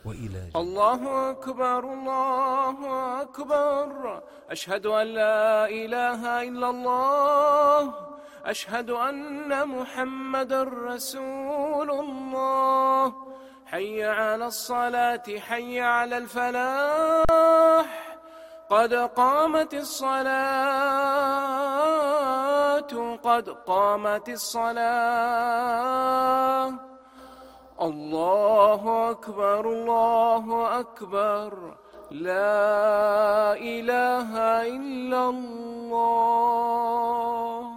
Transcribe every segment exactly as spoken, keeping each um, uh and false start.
وإلى جنة. الله أكبر الله أكبر، أشهد أن لا إله إلا الله، أشهد أن محمدًا رسول الله. حي على الصلاة حي على الفلاح، قد قامت الصلاة قد قامت الصلاة. الله أكبر الله أكبر، لا إله إلا الله.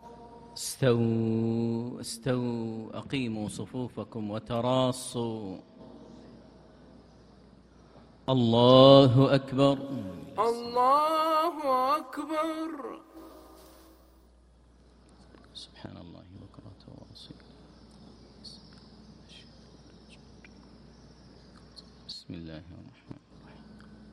استووا استووا أقيموا صفوفكم وتراصوا. الله أكبر الله أكبر. سبحان الله بكرة وأصيلا. بسم الله الرحمن الرحيم.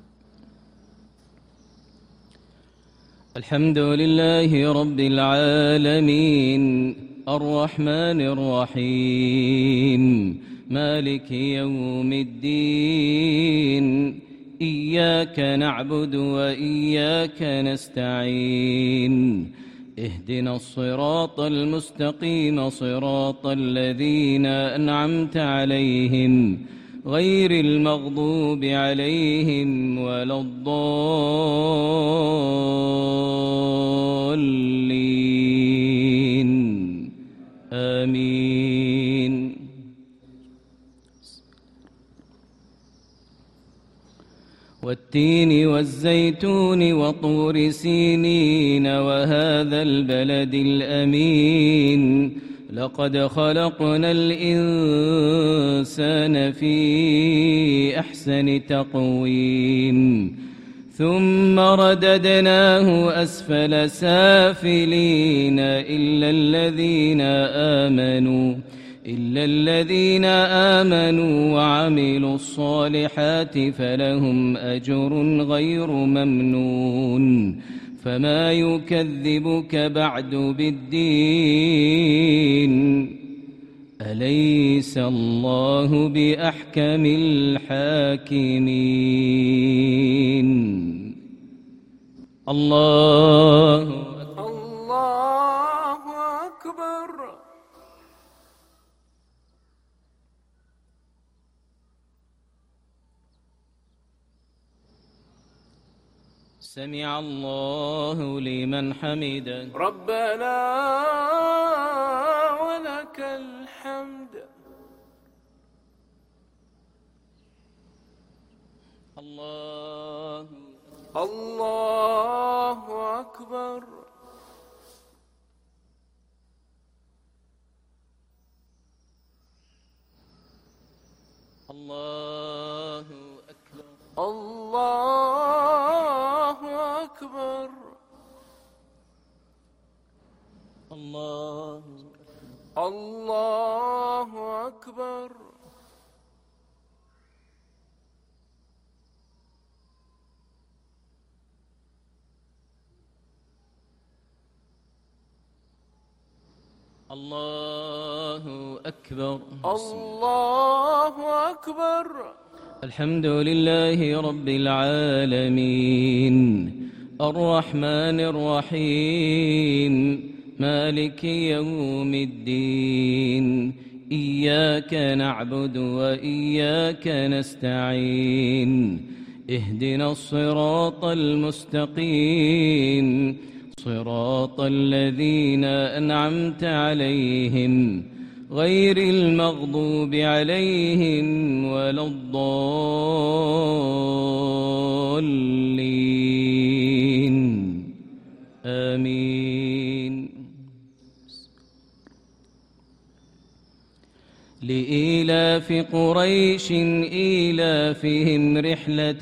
الحمد لله رب العالمين، الرحمن الرحيم، مالك يوم الدين. إياك نعبد وإياك نستعين، اهدنا الصراط المستقيم، صراط الذين أنعمت عليهم غير المغضوب عليهم ولا الضالين. آمين. والتين والزيتون وطور سينين وهذا البلد الأمين، لقد خلقنا الإنسان في أحسن تقويم، ثم رددناه أسفل سافلين، إلا الذين آمنوا إلا الذين آمنوا وعملوا الصالحات فلهم أجر غير ممنون. فما يكذبك بعد بالدين، أليس الله بأحكم الحاكمين. الله الله أكبر. سمع الله لمن حمده. ربنا ولك الحمد. الله الله أكبر. الله أكبر. الله أكبر. الله الله أكبر. الله أكبر. الله أكبر. الحمد لله رب العالمين، الرحمن الرحيم، مالك يوم الدين. إياك نعبد وإياك نستعين، اهدنا الصراط المستقيم، صراط الذين أنعمت عليهم غير المغضوب عليهم ولا الضالين. آمين. لإيلاف قريش إيلافهم رحلة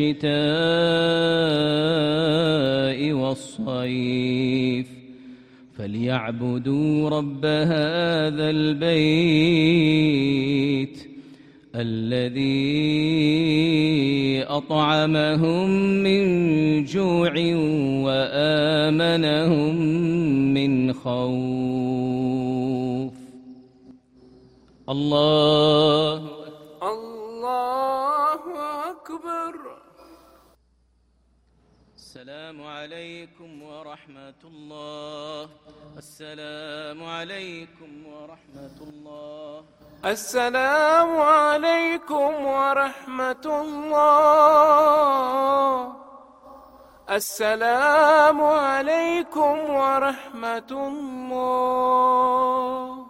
الشتاء والصيف، فليعبدوا رب هذا البيت الذي أطعمهم من جوع وآمنهم من خوف. الله الله السلام عليكم ورحمة الله. السلام عليكم ورحمة الله. السلام عليكم ورحمة الله. السلام عليكم ورحمة الله.